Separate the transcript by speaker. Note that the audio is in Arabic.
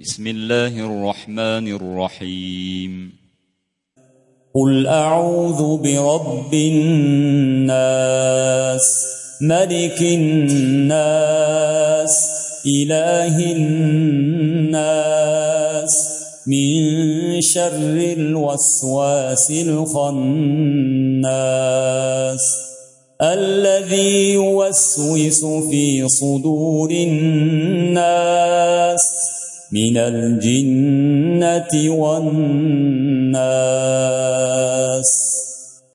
Speaker 1: بسم الله الرحمن الرحيم.
Speaker 2: قل أعوذ برب الناس ملك الناس إله الناس من شر الوسواس الخناس الذي يوسوس في صدور الناس من الجنة والناس.